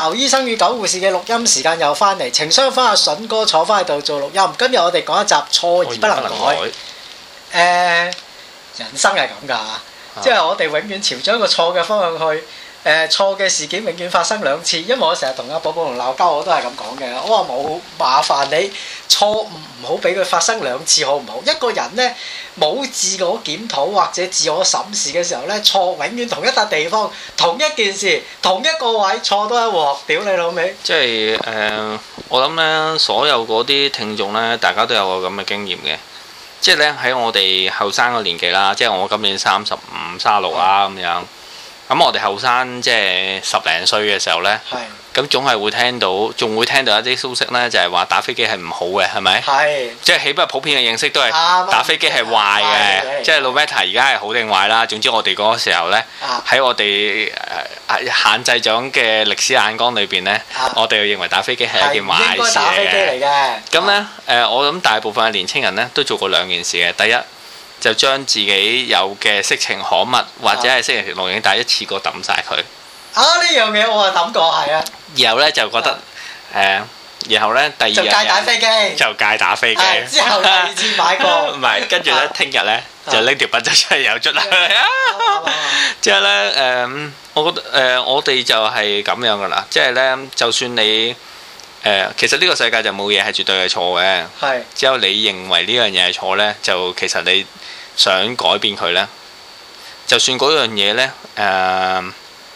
牛醫生與狗護士嘅錄音時間又翻嚟，情商翻阿筍哥坐翻喺度做錄音。今日我哋講一集錯而不能改。人生係咁㗎，即係我哋永遠朝咗一個錯嘅方向去。錯嘅事件永遠發生兩次，因為我成日同阿寶寶同鬧交，我都係咁講嘅。我話冇麻煩你錯誤唔好俾佢發生兩次，好唔好？一個人呢，冇自我檢討或者自我審視嘅時候呢，錯永遠同一笪地方、同一件事、同一個位錯都一鑊，屌你老味！ 即係我諗呢，所有嗰啲聽眾呢，大家都有個咁嘅經驗嘅，即係呢，喺我哋後生嘅年紀啦，即係我今年35、36啦咁樣。咁我哋後生即係10零歲嘅時候呢，咁總係會聽到，仲會聽到一啲消息呢，就係話打飛機係唔好嘅，係咪？係。即係起碼普遍嘅認識都係打飛機係壞嘅，即係 no matter 而家係好定壞啦。總之我哋嗰個時候呢，喺我哋限制咗嘅歷史眼光裏邊呢，我哋又認為打飛機係一件壞事嚟嘅。咁呢，我諗大部分嘅年青人呢，都做過兩件事嘅，第一，就將自己有嘅色情可物或者係色情錄影帶一次過抌晒佢。呢樣嘢我係抌過，係啊。 然後咧就覺得然後咧第二日就戒打飛機。就戒打飛機。 之後第二次買過。 唔係，跟住咧聽日咧就拎條筆仔出嚟又捽啦。之後咧我覺得我哋就係咁樣噶啦，即係咧就算你其實呢個世界就冇嘢係絕對係錯嘅。係。只有你認為呢樣嘢係錯咧，就其實你想改變佢呢，就算嗰樣嘢呢，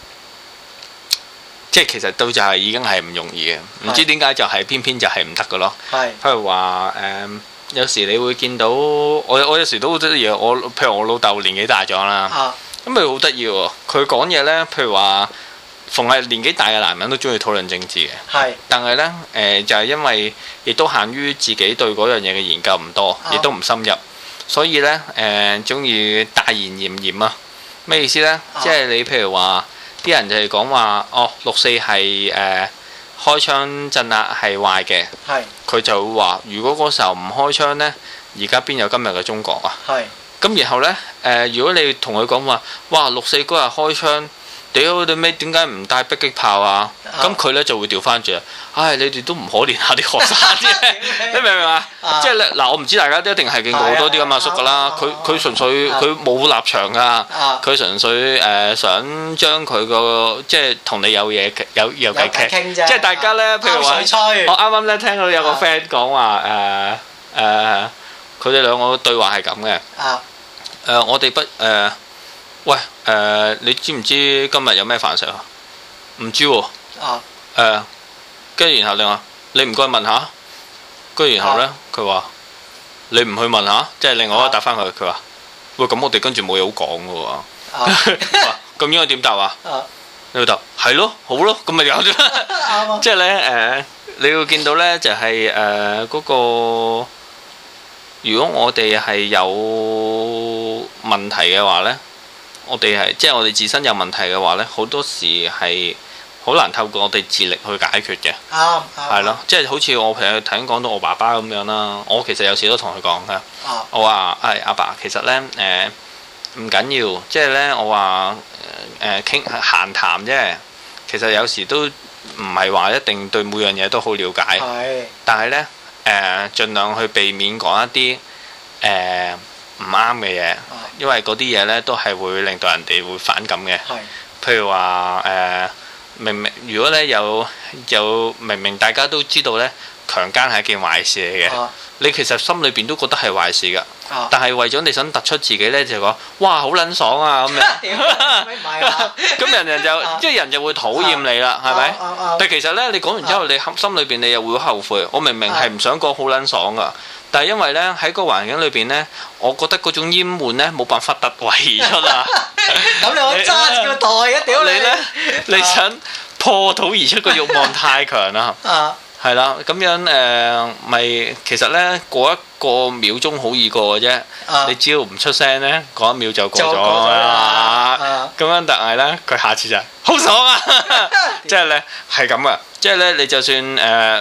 即係其實都就係已經係唔容易嘅，唔知點解就係偏偏就係唔得嘅咯。係，譬如話有時你會見到我有時都好得意，譬如我老豆年紀大咗啦，咁佢好得意喎，佢講嘢呢，譬如話逢係年紀大嘅男人都中意討論政治嘅，係，但係呢，就係因為亦都限於自己對嗰樣嘢嘅研究唔多，亦都唔深入。所以呢，中意大言炎炎啊！咩意思呢？即係你譬如話，啲人就係講話，六四係開槍鎮壓係壞嘅。係。佢就會話：如果嗰時候唔開槍呢，而家邊有今日嘅中國啊？係。咁然後呢，如果你同佢講話，哇，六四嗰日開槍。屌你咩？點解唔帶迫擊炮啊？咁佢咧就會調翻轉，唉！你哋都唔可憐下啲學生啫，你明唔明啊？即係咧嗱，我唔知大家都一定係見過好多啲咁嘅阿叔噶啦。佢純粹佢冇立場噶，佢純粹想將佢個即係同你有嘢有偈傾，即係大家咧，譬如話，我啱啱咧聽到有個 friend 講話佢哋兩個對話係咁嘅。我哋不喂，你知唔知今日有咩飯食啊？唔知喎。跟住然後你話你唔該問下，跟住然後呢，佢話你唔去問下，即係另外一個答翻佢，佢話喂，咁我哋跟住冇嘢好講嘅喎。咁應該點答啊？你要答係咯，好咯，咁咪有咗。即係呢，你會見到呢，就係嗰個，如果我哋係有問題嘅話呢。我哋係即係我哋自身有問題嘅話呢，好多時係好難透過我哋自力去解決嘅。係咯，即係好似我譬如頭先講到我爸爸咁樣啦，我其實有時都同佢講嘅。我話阿爸，其實呢，唔緊要，即係呢，我話傾閒談啫。其實有時都唔係話一定對每樣嘢都好了解。但係呢，盡量去避免講一啲唔啱嘅嘢，因為嗰啲嘢呢都係會令到人哋會反感嘅。譬如話明明如果呢有明明大家都知道呢強姦係一件壞事嚟嘅，你其實心裏邊都覺得係壞事㗎。但係為咗你想突出自己呢，就講哇好撚爽啊咁樣。咁人就即係人就會討厭你啦，係咪？但其實呢，你講完之後，你心裏邊你又會後悔。我明明係唔想講好撚爽㗎。但係因為咧喺個環境裏邊咧，我覺得嗰種厭悶咧冇辦法突圍而出啊！ 咁你我揸住個袋嘅屌你咧！ 你想破土而出嘅慾望太強啦！係啦，咁樣咪其實咧過一個秒鐘好易過嘅啫。你只要唔出聲咧，嗰一秒就過咗啦。咁樣但係咧，佢下次就好爽啊！即係咧係咁啊！即係咧你就算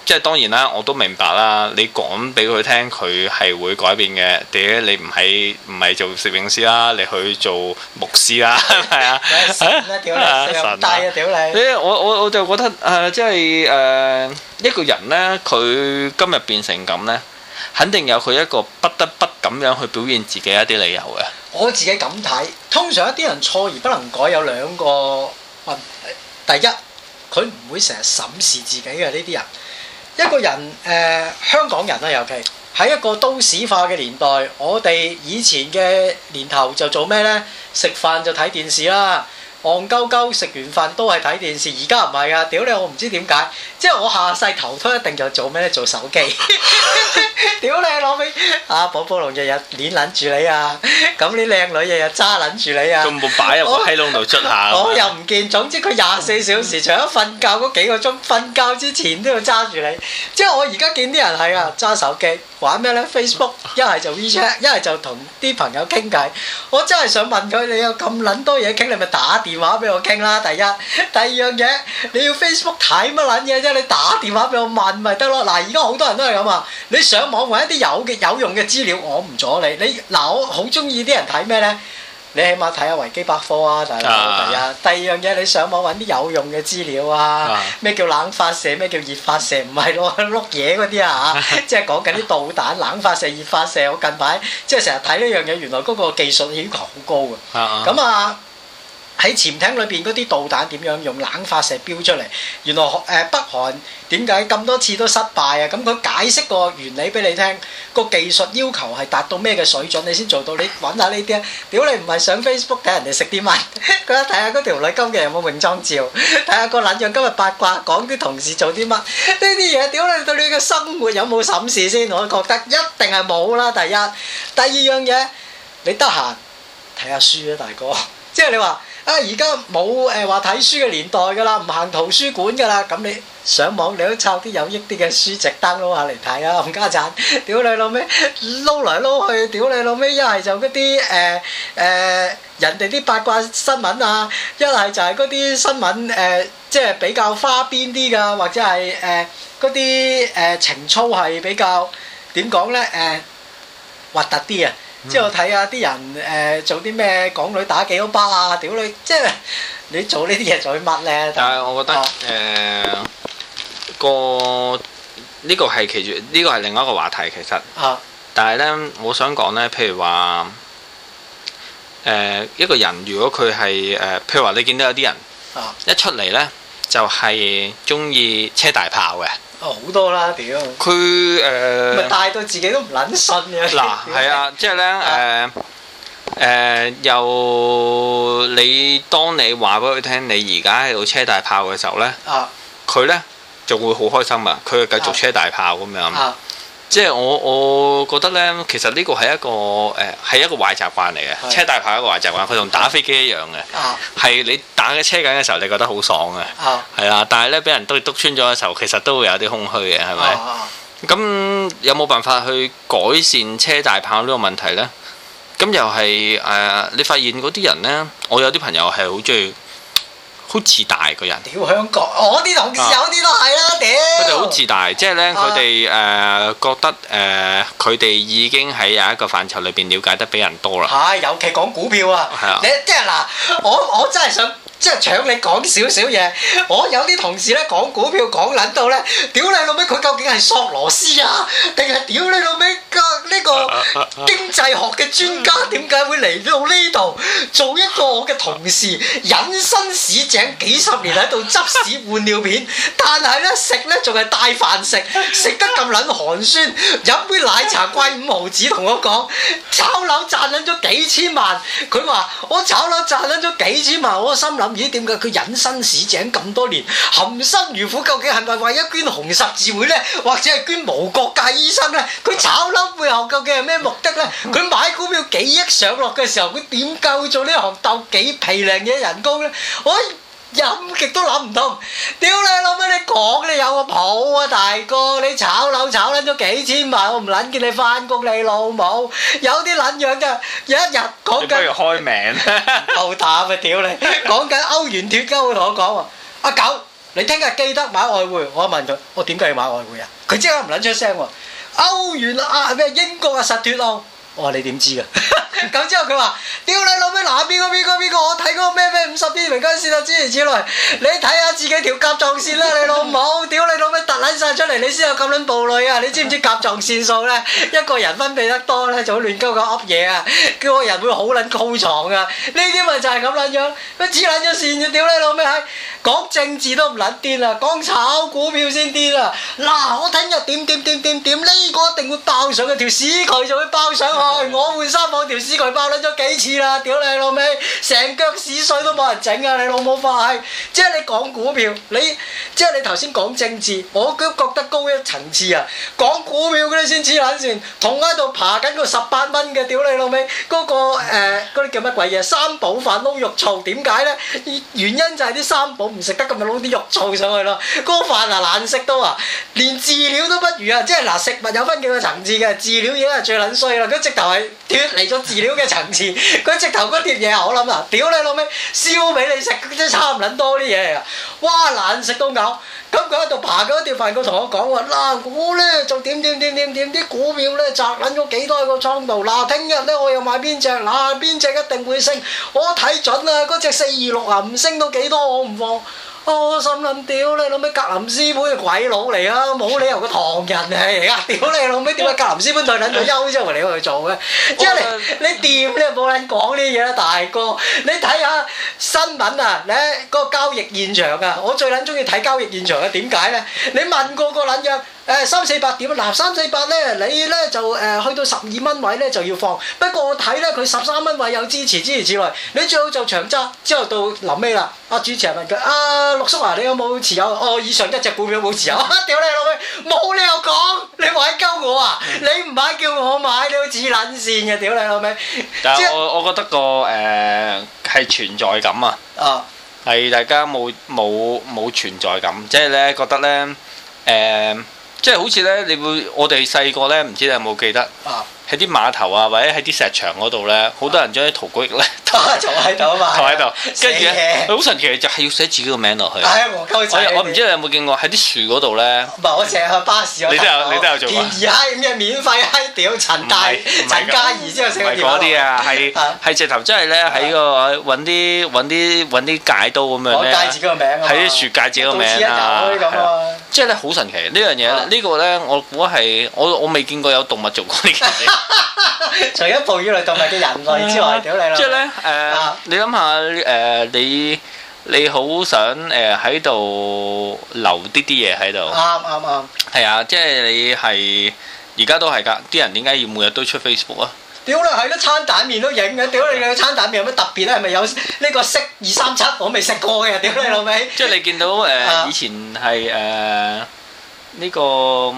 即係當然啦，我都明白啦。你講俾佢聽，佢係會改變嘅。屌你唔係做攝影師啦，你去做牧師啦，係啊！ 神啊！屌你，上帝啊！屌你！ 我就覺得即係一個人呢，佢今日變成咁呢，肯定有佢一個不得不咁樣去表現自己一啲理由嘅。 我自己咁睇，通常一啲人錯而不能改有兩個問題。第一，佢唔會成日審視自己嘅呢啲人。一個人香港人啦，尤其喺一個都市化嘅年代，我哋以前嘅年頭就做咩呢？食飯就睇電視啦，戇鳩鳩食完飯都係睇電視。而家唔係啊！屌你，我唔知點解，即係我下世投胎一定就做咩？做手機。屌你攞俾寶寶龍日日攣撚住你啊！咁啲靚女日日揸撚住你啊！ 仲冇擺入個閪窿度捽下。 我又唔見，總之佢24小時，除咗瞓覺嗰幾個鐘，瞓覺之前都要揸住你。即係我而家見啲人係啊，揸手機玩咩呢 Facebook， 一係就 WeChat， 一係就同啲朋友傾偈。我真係想問佢，你有咁撚多嘢傾，你咪打電話俾我傾啦。第一，第二樣嘢，你要 Facebook 睇乜撚嘢啫？你打電話俾我問咪得咯。嗱，而家好多人都係咁啊，你上網揾一啲有用嘅資料，我唔阻你。我好中意啲人睇咩呢？你起碼睇下維基百科啊，大佬。第二樣嘢，你上網揾啲有用嘅資料啊。咩叫冷發射？咩叫熱發射？唔係攞碌嘢嗰啲啊嚇，即係講緊啲導彈冷發射、熱發射。我近排即係成日睇呢樣嘢，原來嗰個技術要求好高㗎。咁啊〜喺潛艇裏邊嗰啲導彈點樣用冷發射標出嚟？原來北韓點解咁多次都失敗啊？咁佢解釋個原理俾你聽，個技術要求係達到咩嘅水準你先做到？你揾下呢啲啊！屌你唔係上 Facebook 睇人哋食啲乜？佢一睇下嗰條女今日有冇泳裝照，睇下個撚樣今日八卦講啲同事做啲乜？呢啲嘢屌你對你嘅生活有冇審視先？我覺得一定係冇啦。第一，第二樣嘢，你得閒睇下書啊，大哥。即係你話。而家冇話睇書嘅年代㗎啦，唔行圖書館㗎啦，咁你上網你都抄啲有益啲嘅書籍 download 下嚟睇啊！冚家鏟，屌你老味，撈嚟撈去，屌你老味，一係就嗰啲人哋啲八卦新聞啊，一係就係嗰啲新聞即係比較花邊啲㗎，或者係嗰啲情操係比較點講咧核突啲啊！之後睇下啲人做啲咩港女打幾多巴啊！屌你，即係你做呢啲嘢做啲乜咧？ 但係我覺得呢個係其中呢個係另外一個話題其實。但係咧，我想講咧，譬如話一個人如果佢係譬如話你見到有啲人一出嚟咧，就係中意車大炮嘅。 好多啦，屌！ 佢咪帶到自己都唔撚信嘅。 嗱，係啊，即係咧當你話俾佢聽，你而家喺度車大炮嘅時候咧，佢咧就會好開心啊！佢繼續車大炮咁樣。即係我覺得咧，其實呢個係一個係一個壞習慣嚟嘅。車大炮係一個壞習慣，佢同打飛機一樣嘅。係你打嘅車緊嘅時候，你覺得好爽嘅。係啊，但係咧俾人督穿咗嘅時候，其實都會有啲空虛嘅，係咪？咁有冇辦法去改善車大炮呢個問題咧？咁又係你發現嗰啲人咧，我有啲朋友係好中意。好自大個人， 屌香港，我啲同事有啲都係啦，屌！ 佢哋好自大，即係咧，佢哋覺得佢哋已經喺有一個範疇裏邊了解得比人多啦。 係，尤其講股票啊，你即係嗱，我真係想。即係搶你講少少嘢，我有啲同事咧講股票講撚到咧，屌你老味佢究竟係索羅斯啊，定係屌你老味呢個經濟學嘅專家？點解會嚟到呢度做一個我嘅同事，隱身市井幾十年喺度執屎換尿片，但係咧食咧仲係帶飯食，食得咁撚寒酸，飲杯奶茶貴5毫子同我講炒樓賺撚咗幾千萬，佢話我炒樓賺撚咗幾千萬，我心諗。咦？點解佢隱身市井咁多年，含辛茹苦，究竟係咪為咗捐紅十字會呢？或者係捐無國界醫生呢？佢炒樓背後究竟係咩目的呢？佢買股票幾億上落嘅時候，佢點夠做呢行鬥幾皮零嘅人工呢？我諗極都諗唔通。屌你老味，你講你有個譜啊，大哥！你炒樓炒撚咗幾千萬，我唔撚見你翻工，你老母！有啲撚樣嘅，有一日講緊，你不如開名， 夠膽啊！屌你，講緊歐元脫歐，同我講喎，阿狗。 你聽日記得買外匯。我問佢，我點解要買外匯啊？佢即刻唔撚出聲喎。歐元啊咩英國啊實脫歐。我話你點知㗎？咁之後佢話：屌你老味嗱邊個？我睇嗰個咩50天平均線啊，諸如此類。你睇下自己條甲狀腺啦，你老母！屌你老味突撚晒出嚟，你先有咁撚暴戾啊！你知唔知甲狀腺素咧？一個人分泌得多咧，就會亂鳩鳩噏嘢啊！叫個人會好撚高牀啊！呢啲咪就係咁撚樣，佢黐撚咗線嘅，屌你老味係講政治都唔撚癲啦，講炒股票先癲啊！嗱，我聽日點，呢個一定會爆上嘅，條屎渠就會爆上去。我換衫房條屎渠爆撚咗幾次啦！屌你老味，成腳屎水都冇人整啊！你老母快！即係你講股票，即係你頭先講政治，我都覺得高一層次啊！講股票嗰啲先黐撚線，同喺度爬緊個18蚊嘅，屌你老味！嗰啲叫乜鬼嘢？三寶飯撈肉燥，點解呢？原因就係啲三寶唔食得，咁咪撈啲肉燥上去咯。嗰個飯難食到連飼料都不如啊！即係嗱，食物有分幾個層次嘅，飼料已經係最撚衰啦。佢直頭係脫離咗飼料嘅層次，佢直頭嗰碟嘢我諗屌你老味，燒俾你食，真係差唔撚多啲嘢嚟啊！哇，難食到嘔！咁佢喺度爬嗰碟飯，佢同我講話嗱，我呢就點啲股票呢，擲撚咗幾多喺個倉度，嗱，聽日呢我又買邊隻，嗱，邊隻一定會升，我睇準啦，嗰隻426啊，唔升到幾多我唔放。我心諗屌你老味，格林斯潘係鬼佬嚟啊！冇理由個唐人嚟啊！屌你老味，點解格林斯潘退撚咗休之後你去做嘅？即係你掂你又冇撚講呢啲嘢啦，大哥！你睇下新聞啊，你嗰個交易現場啊，我最撚中意睇交易現場嘅，點解呢？你問過個撚樣348點嗱348呢，你呢就去到12蚊位呢就要放，不過我睇呢，佢13蚊位有支持諸如此類，你最好就長揸。之後到臨尾啦，主持人問佢陸叔你有冇持有？哦，以上一隻股票冇持有。屌你老味，冇理由講，你買鳩我啊！你唔買叫我買，你好似撚線嘅，屌你老味！ 但係我覺得個係存在感啊，係大家冇存在感，即係呢覺得呢，即係好似呢，我哋細個呢，唔知你有冇記得？喺啲碼頭啊，或者喺啲石場嗰度咧，好多人將啲塗改液咧坐喺度啊嘛， 坐喺度，跟住佢好神奇，就係要寫自己個名落去。 係啊，黃鳩仔。 我唔知你有冇見過喺啲樹嗰度咧？ 唔係，我成日去巴士嗰度。 你都有做過。 便宜閪咁嘅免費閪屌陳嘉怡之後成個電話。 唔係嗰啲啊，係直頭真係咧喺個揾啲戒刀咁樣咧。 戒自己個名啊！ 喺啲樹戒自己個名啊！即係咧好神奇呢樣嘢，呢個咧我估係我未見過有動物做過呢件事。 除咗哺乳類動物嘅人類之外，屌你啦！ 即係咧你諗下你好想喺度留啲嘢喺度。 啱。 係啊，即係你係而家都係㗎，啲人點解要每日都出 Facebook 啊？ 屌你係咯，餐蛋麵都影嘅，屌你個餐蛋麵有乜特別咧？係咪有呢個色237？我未食過嘅，屌你老味！ 即係你見到以前係呢個。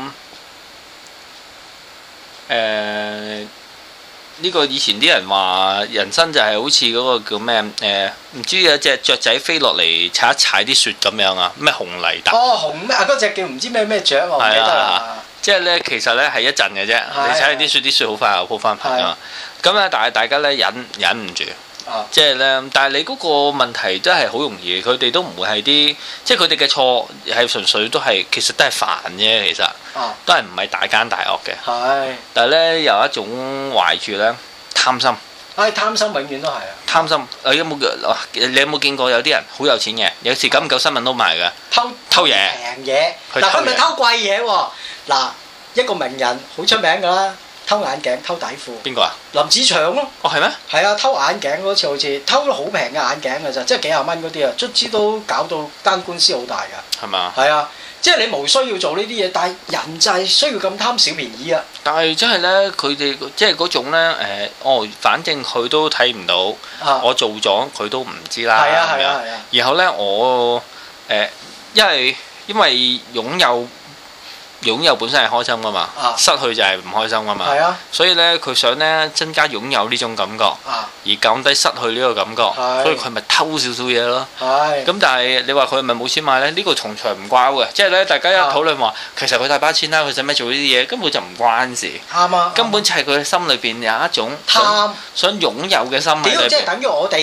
呢個以前啲人話人生就係好似嗰個叫咩唔知有隻雀仔飛落嚟踩一踩啲雪咁樣啊，咩紅泥達紅咩嗰隻叫唔知咩雀我唔記得啦。 即係咧，其實咧係一陣嘅啫，你踩啲雪，啲雪好快又鋪翻平啊。咁咧，但係大家咧忍唔住。即係咧，但係你嗰個問題真係好容易，佢哋都唔會係啲，即係佢哋嘅錯係純粹都係，其實都係煩啫，其實都係唔係大奸大惡嘅。係。但係咧有一種懷住咧貪心。 貪心永遠都係啊。貪心，你有冇見過有啲人好有錢嘅，有時久唔久新聞都賣㗎。偷嘢。 平嘢。嗱，佢咪偷貴嘢喎？嗱，一個名人好出名㗎啦。偷眼鏡、偷底褲。邊個啊？林子祥咯。 哦，係咩？ 係啊，偷眼鏡嗰次好似偷咗好平嘅眼鏡㗎咋，即係幾廿蚊嗰啲啊，卒之都搞到單官司好大㗎。係嘛？係啊，即係你無需要做呢啲嘢，但係人就係需要咁貪小便宜啊。 但係真係咧，佢哋即係嗰種咧反正佢都睇唔到，我做咗佢都唔知啦。係啊係啊係啊。然後咧，我因為擁有本身係開心噶嘛，失去就係唔開心噶嘛，所以咧佢想咧增加擁有呢種感覺，而減低失去呢個感覺，所以佢咪偷少少嘢咯。咁但係你話佢係咪冇錢買咧？呢個從長唔關嘅，即係咧大家一討論話，其實佢大把錢啦，佢使咩做呢啲嘢？根本就唔關事。啱啊！根本就係佢心裏邊有一種想擁有嘅心喺裏邊。 即係等於我哋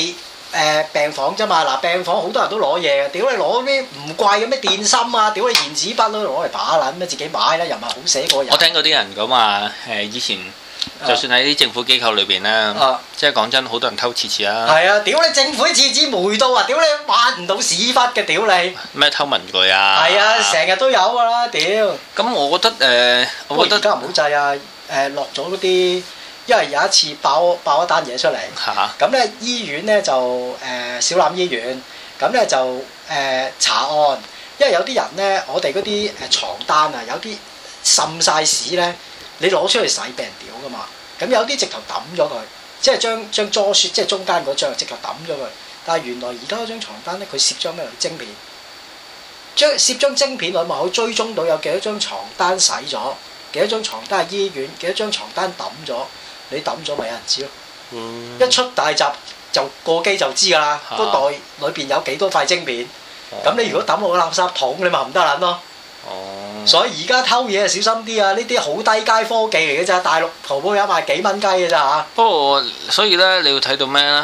病房啫嘛，嗱病房好多人都攞嘢嘅，屌你攞啲唔貴嘅咩電芯啊，屌你原子筆都攞嚟把撚咩，自己買啦，又唔係好寫過人。 我聽嗰啲人講話以前就算喺啲政府機構裏邊咧，即係講真，好多人偷廁紙啊。 係啊，屌你政府啲廁紙霉到啊，屌你挖唔到屎忽嘅，屌你。咩偷文具啊？ 係啊，成日都有㗎啦，屌。 咁我覺得我覺得而家唔好制啊，落咗嗰啲。因為有一次爆一單嘢出嚟，咁咧醫院咧就小欖醫院，咁咧就查案，因為有啲人咧，我哋嗰啲床單啊，有啲滲晒屎咧，你攞出去洗俾人屌噶嘛，咁有啲直頭抌咗佢，即係將桌雪即係中間嗰張直頭抌咗佢，但係原來而家嗰張床單咧，佢攝咗咩晶片，攝張晶片裏面可以追蹤到有幾多張床單洗咗，幾多張床單喺醫院，幾多張床單抌咗。你抌咗咪有人知咯？一出大閘就過機就知㗎啦。個袋裏邊有幾多塊晶片？咁你如果抌落個垃圾桶，你咪唔得撚咯。所以而家偷嘢小心啲啊！呢啲好低階科技嚟嘅咋，大陸淘寶有賣幾蚊雞嘅咋嚇。不過所以咧，你要睇到咩咧？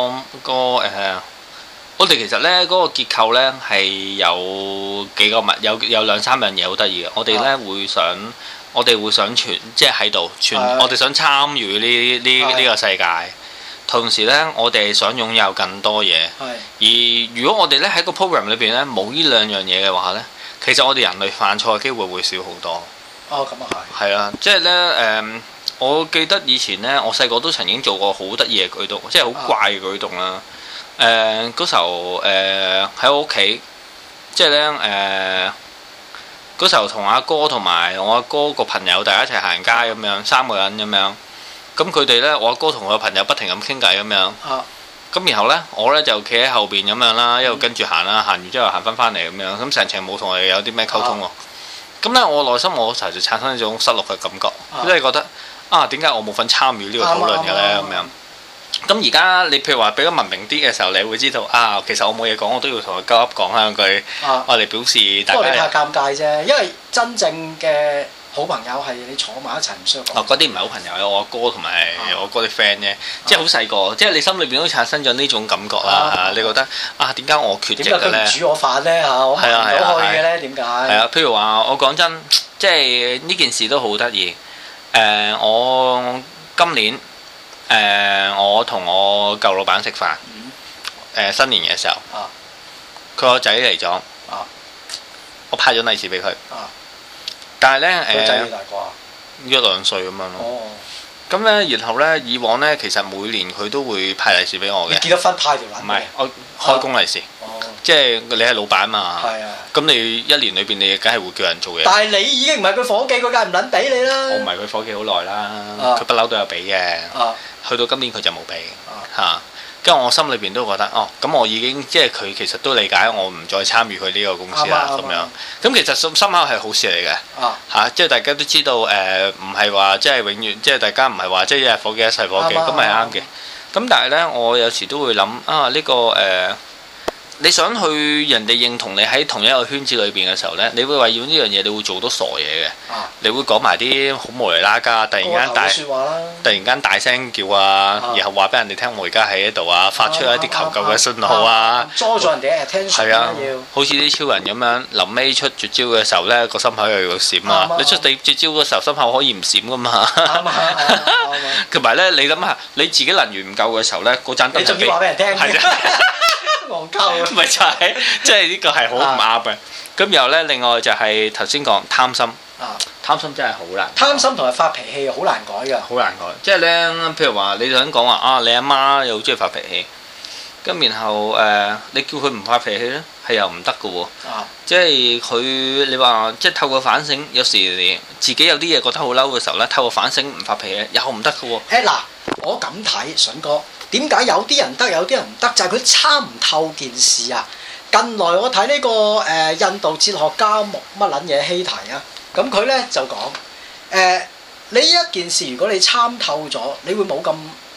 我哋其實咧嗰個結構咧係有幾個有兩三樣嘢好得意嘅。我哋咧會想傳，即係喺度傳。我哋想參與呢個世界，同時咧我哋想擁有更多嘢。而如果我哋咧喺個 program 裏邊咧冇呢兩樣嘢嘅話咧，其實我哋人類犯錯嘅機會會少好多。 咁啊係。係啊， 即係咧我記得以前咧，我細個都曾經做過好得意嘅舉動，即係好怪嘅舉動啦。嗰時候喺我屋企，即係咧嗰時候同阿哥同埋我阿哥個朋友大家一齊行街咁樣，3個人咁樣。咁佢哋咧，我阿哥同佢個朋友不停咁傾偈咁樣。咁然後咧，我咧就企喺後邊咁樣啦，一路跟住行啦，行完之後行翻嚟咁樣。咁成程冇同佢哋有啲咩溝通喎。咁咧，我內心我時候就產生一種失落嘅感覺，即係覺得點解我冇份參與呢個討論嘅咧咁樣。咁而家你譬如話比較文明啲嘅時候，你會知道其實我冇嘢講，我都要同佢鳩噏講兩句，我哋表示大家。不過你怕尷尬啫，因為真正嘅好朋友係你坐埋一齊唔需要講。嗰啲唔係好朋友，有我阿哥同埋我哥啲 friend 啫，即係好細個，即係你心裏邊都產生咗呢種感覺啦。你覺得點解我缺席嘅咧？點解佢唔煮我飯咧嚇？我唔到去嘅咧？點解？係啊，譬如話我講真，即係呢件事都好得意。我今年。我同我舊老闆食飯，新年嘅時候，佢個仔嚟咗，我派咗利是俾佢，但係咧佢仔幾大個啊？1-2歲咁樣咯。咁咧，然後咧，以往咧，其實每年佢都會派利是俾我嘅。你結咗婚派條利？唔係，我開工利是。即係你係老闆嘛。係啊。咁你一年裏邊，你梗係會叫人做嘢。但係你已經唔係佢伙計，佢梗係唔撚俾你啦。我唔係佢伙計好耐啦，佢不嬲都有俾嘅。去到今年佢就冇俾嚇，跟住我心裏邊都覺得咁我已經即係佢其實都理解我唔再參與佢呢個公司啦咁樣。咁其實心口係好事嚟嘅即係大家都知道唔係話即係永遠即係大家唔係話即係一日伙計一世伙計咁係啱嘅。咁但係咧，我有時都會諗呢個你想去人哋認同你喺同一個圈子裏邊嘅時候咧，你會為咗呢樣嘢，你會做到傻嘢嘅。你會講埋啲好無厘啦家，突然間大聲叫然後話俾人哋聽我而家喺呢度發出一啲求救嘅信號捉咗人哋 attention 係好似啲超人咁樣，臨尾出絕招嘅時候咧，個心口又要閃你出地絕招嘅時候，心口可以唔閃噶嘛。同埋咧，你諗下，你自己能源唔夠嘅時候咧，嗰盞燈你仲要話俾人聽？戇鳩咪就係，即係呢個係好唔啱嘅。咁然後咧，另外就係頭先講貪心，貪心真係好難。貪心同埋發脾氣好難改㗎。好難改，即係咧，譬如話你想講話你阿媽又好中意發脾氣，咁然後你叫佢唔發脾氣咧，係又唔得㗎喎。即係佢你話即係透過反省，有時你自己有啲嘢覺得好嬲嘅時候咧，透過反省唔發脾氣又唔得㗎喎。嗱，我咁睇，筍哥。點解有啲人得，有啲人唔得？就係佢參唔透件事啊！近來我睇呢個印度哲學家乜撚嘢希提咁佢咧就講你一件事如果你參透咗，你會冇咁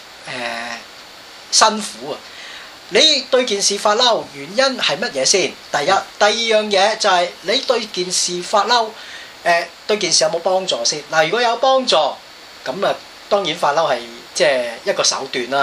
辛苦啊！你對件事發嬲，原因係乜嘢先？第一，第二樣嘢就係你對件事發嬲，對件事有冇幫助先？嗱，如果有幫助，咁當然發嬲係即係一個手段啦。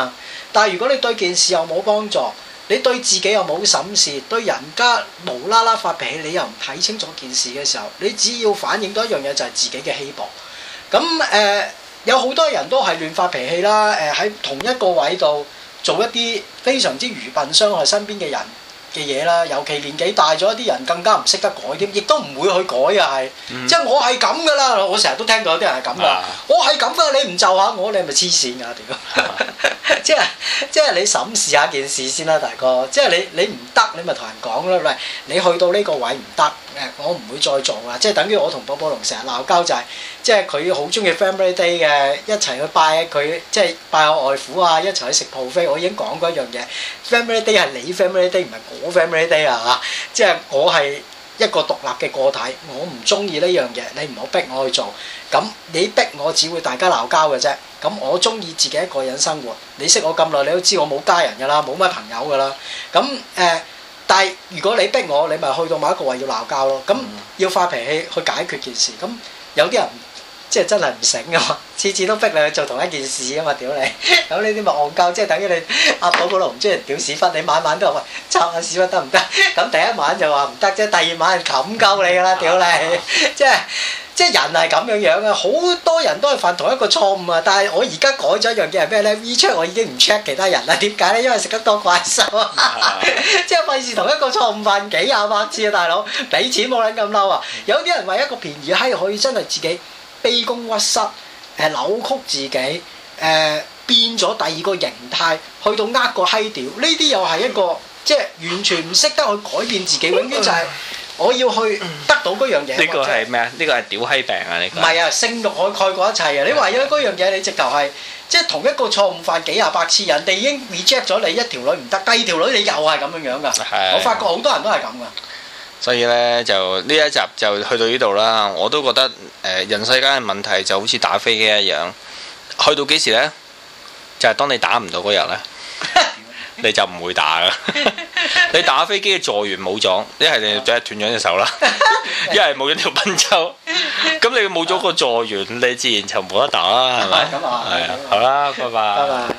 但係如果你對件事又冇幫助，你對自己又冇審視，對人家無啦啦發脾氣，你又唔睇清楚件事嘅時候，你只要反映到一樣嘢就係自己嘅稀薄。咁有好多人都係亂發脾氣啦，喺同一個位度做一啲非常之愚笨傷害身邊嘅人嘅嘢啦，尤其年紀大咗啲人更加唔識得改添，亦都唔會去改啊，係，即係我係咁噶啦，我成日都聽到有啲人係咁噶，我係咁噶，你唔就下我，你係咪黐線㗎屌？即係你審視下件事先啦，大哥，即係你唔得，你咪同人講啦，喂，你去到呢個位唔得，我唔會再做啦，即係等於我同寶寶龍成日鬧交就係，即係佢好中意 Family Day 嘅，一齊去拜佢，即係拜我外父啊，一齊去食 buffet，我已經講過一樣嘢 ，Family Day 係你 Family Day 唔係我 Family Day 啊嚇，即係我係一個獨立嘅個體，我唔中意呢樣嘢，你唔好逼我去做，咁你逼我只會大家鬧交嘅啫。咁我中意自己一個人生活，你識我咁耐，你都知我冇家人㗎啦，冇乜朋友㗎啦。咁但係如果你逼我，你咪去到某一個位要鬧交咯。咁要發脾氣去解決件事。咁有啲人即係真係唔醒㗎嘛，次次都逼你去做同一件事啊嘛，屌你！咁呢啲咪戇鳩，即係等於你阿寶寶龍唔中意人屌屎忽，你晚晚都話喂插下屎忽得唔得？咁第一晚就話唔得啫，第二晚冚鳩你㗎啦，屌你！即係人係咁樣啊，好多人都係犯同一個錯誤啊！但係我而家改咗一樣嘢係咩咧 ？WeChat 我已經唔 check 其他人啦。點解咧？因為食得多怪獸啊！即係費事同一個錯誤犯幾廿百次啊，大佬！俾錢冇撚咁嬲啊！有啲人為一個便宜閪可以真係自己卑躬屈膝，扭曲自己，變咗第二個形態，去到呃個閪屌。呢啲又係一個即係完全唔識得去改變自己，永遠就係。我要去得到嗰樣嘢。 呢個係咩啊？呢個係屌閪病啊！呢個唔係啊，性慾可以蓋過一切啊！你話咗嗰樣嘢，你直頭係即係同一個錯誤犯幾廿百次，人哋已經 reject 咗你一條女唔得，第二條女你又係咁樣㗎。我發覺好多人都係咁㗎。 所以咧就呢一集就去到呢度啦。我都覺得人世間嘅問題就好似打飛機一樣，去到幾時咧？就係當你打唔到嗰日咧。你就唔會打㗎，你打飛機嘅助緣冇咗，一係你就係斷咗隻手啦，一係冇咗條賓州，咁你冇咗個助緣，你自然就冇得打啦，係咪？係啊，好啦，拜拜。